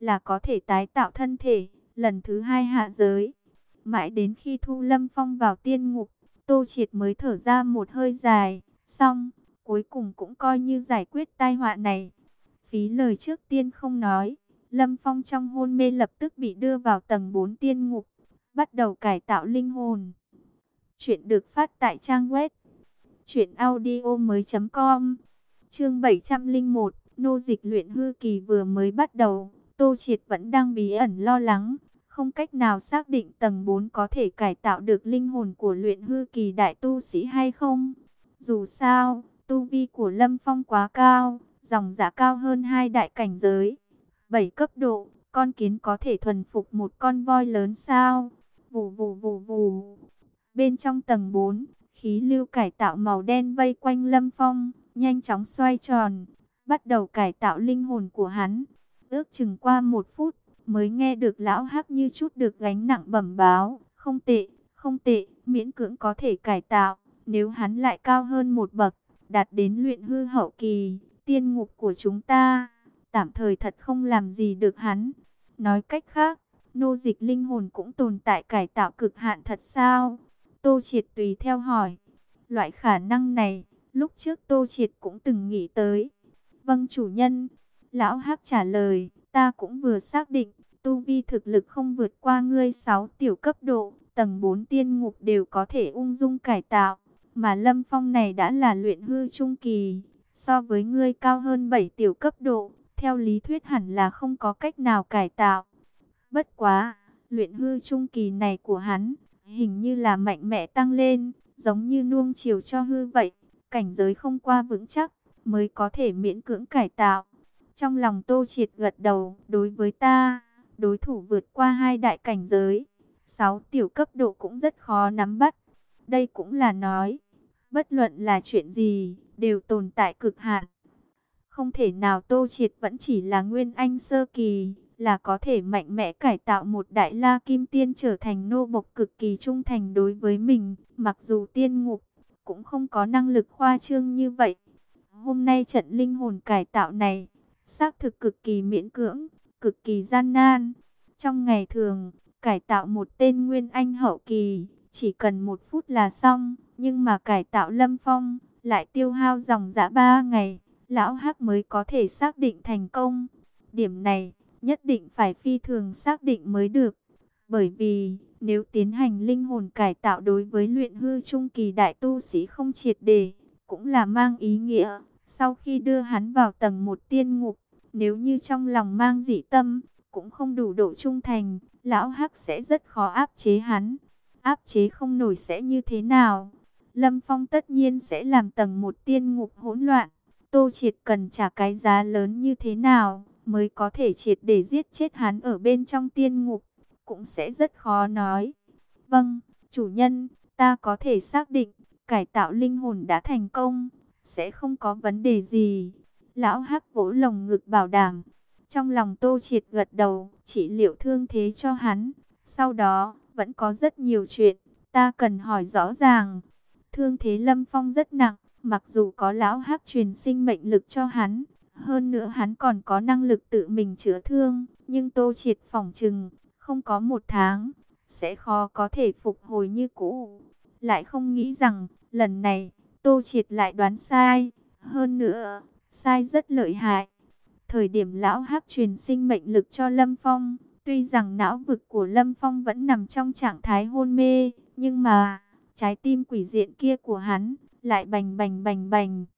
là có thể tái tạo thân thể, lần thứ hai hạ giới. Mãi đến khi thu Lâm Phong vào tiên ngục, Tô Triệt mới thở ra một hơi dài. Xong, cuối cùng cũng coi như giải quyết tai họa này. Phí lời trước tiên không nói, Lâm Phong trong hôn mê lập tức bị đưa vào tầng bốn tiên ngục, bắt đầu cải tạo linh hồn. Chuyện được phát tại trang web truyện audio mới.com. Chương bảy trăm lẻ một, nô dịch luyện hư kỳ vừa mới bắt đầu, Tô Triệt vẫn đang bí ẩn lo lắng, không cách nào xác định tầng bốn có thể cải tạo được linh hồn của luyện hư kỳ đại tu sĩ hay không. Dù sao, tu vi của Lâm Phong quá cao, dòng giá cao hơn hai đại cảnh giới. Bảy cấp độ, con kiến có thể thuần phục một con voi lớn sao? Vù vù vù vù. Bên trong tầng bốn, khí lưu cải tạo màu đen vây quanh Lâm Phong, nhanh chóng xoay tròn, bắt đầu cải tạo linh hồn của hắn. Ước chừng qua một phút, mới nghe được lão Hắc như chút được gánh nặng bẩm báo. Không tệ, không tệ, miễn cưỡng có thể cải tạo. Nếu hắn lại cao hơn một bậc, đạt đến luyện hư hậu kỳ, tiên ngục của chúng ta, tạm thời thật không làm gì được hắn. Nói cách khác, nô dịch linh hồn cũng tồn tại cải tạo cực hạn thật sao? Tô Triệt tùy theo hỏi. Loại khả năng này, lúc trước Tô Triệt cũng từng nghĩ tới. Vâng chủ nhân, lão Hắc trả lời, ta cũng vừa xác định, tu vi thực lực không vượt qua ngươi sáu tiểu cấp độ, tầng bốn tiên ngục đều có thể ung dung cải tạo. Mà Lâm Phong này đã là luyện hư trung kỳ, so với ngươi cao hơn bảy tiểu cấp độ, theo lý thuyết hẳn là không có cách nào cải tạo. Bất quá, luyện hư trung kỳ này của hắn, hình như là mạnh mẽ tăng lên, giống như nuông chiều cho hư vậy, cảnh giới không qua vững chắc, mới có thể miễn cưỡng cải tạo. Trong lòng Tô Triệt gật đầu, đối với ta, đối thủ vượt qua hai đại cảnh giới, sáu tiểu cấp độ cũng rất khó nắm bắt. Đây cũng là nói, bất luận là chuyện gì, đều tồn tại cực hạn. Không thể nào Tô Triệt vẫn chỉ là nguyên anh sơ kỳ, là có thể mạnh mẽ cải tạo một đại la kim tiên trở thành nô bộc cực kỳ trung thành đối với mình. Mặc dù tiên ngục cũng không có năng lực khoa trương như vậy. Hôm nay trận linh hồn cải tạo này, xác thực cực kỳ miễn cưỡng, cực kỳ gian nan. Trong ngày thường, cải tạo một tên nguyên anh hậu kỳ, chỉ cần một phút là xong. Nhưng mà cải tạo Lâm Phong, lại tiêu hao dòng dã ba ngày, lão Hắc mới có thể xác định thành công. Điểm này, nhất định phải phi thường xác định mới được. Bởi vì, nếu tiến hành linh hồn cải tạo đối với luyện hư trung kỳ đại tu sĩ không triệt để, cũng là mang ý nghĩa, sau khi đưa hắn vào tầng một tiên ngục, nếu như trong lòng mang dị tâm, cũng không đủ độ trung thành, lão Hắc sẽ rất khó áp chế hắn. Áp chế không nổi sẽ như thế nào? Lâm Phong tất nhiên sẽ làm tầng một tiên ngục hỗn loạn. Tô Triệt cần trả cái giá lớn như thế nào mới có thể triệt để giết chết hắn ở bên trong tiên ngục, cũng sẽ rất khó nói. Vâng, chủ nhân, ta có thể xác định, cải tạo linh hồn đã thành công, sẽ không có vấn đề gì. Lão Hắc vỗ lồng ngực bảo đảm. Trong lòng Tô Triệt gật đầu, trị liệu thương thế cho hắn. Sau đó, vẫn có rất nhiều chuyện, ta cần hỏi rõ ràng. Thương thế Lâm Phong rất nặng, mặc dù có lão Hắc truyền sinh mệnh lực cho hắn, hơn nữa hắn còn có năng lực tự mình chữa thương, nhưng Tô Triệt phỏng chừng, không có một tháng, sẽ khó có thể phục hồi như cũ. Lại không nghĩ rằng, lần này, Tô Triệt lại đoán sai, hơn nữa, sai rất lợi hại. Thời điểm lão Hắc truyền sinh mệnh lực cho Lâm Phong, tuy rằng não vực của Lâm Phong vẫn nằm trong trạng thái hôn mê, nhưng mà, trái tim quỷ diện kia của hắn, lại bành bành bành bành.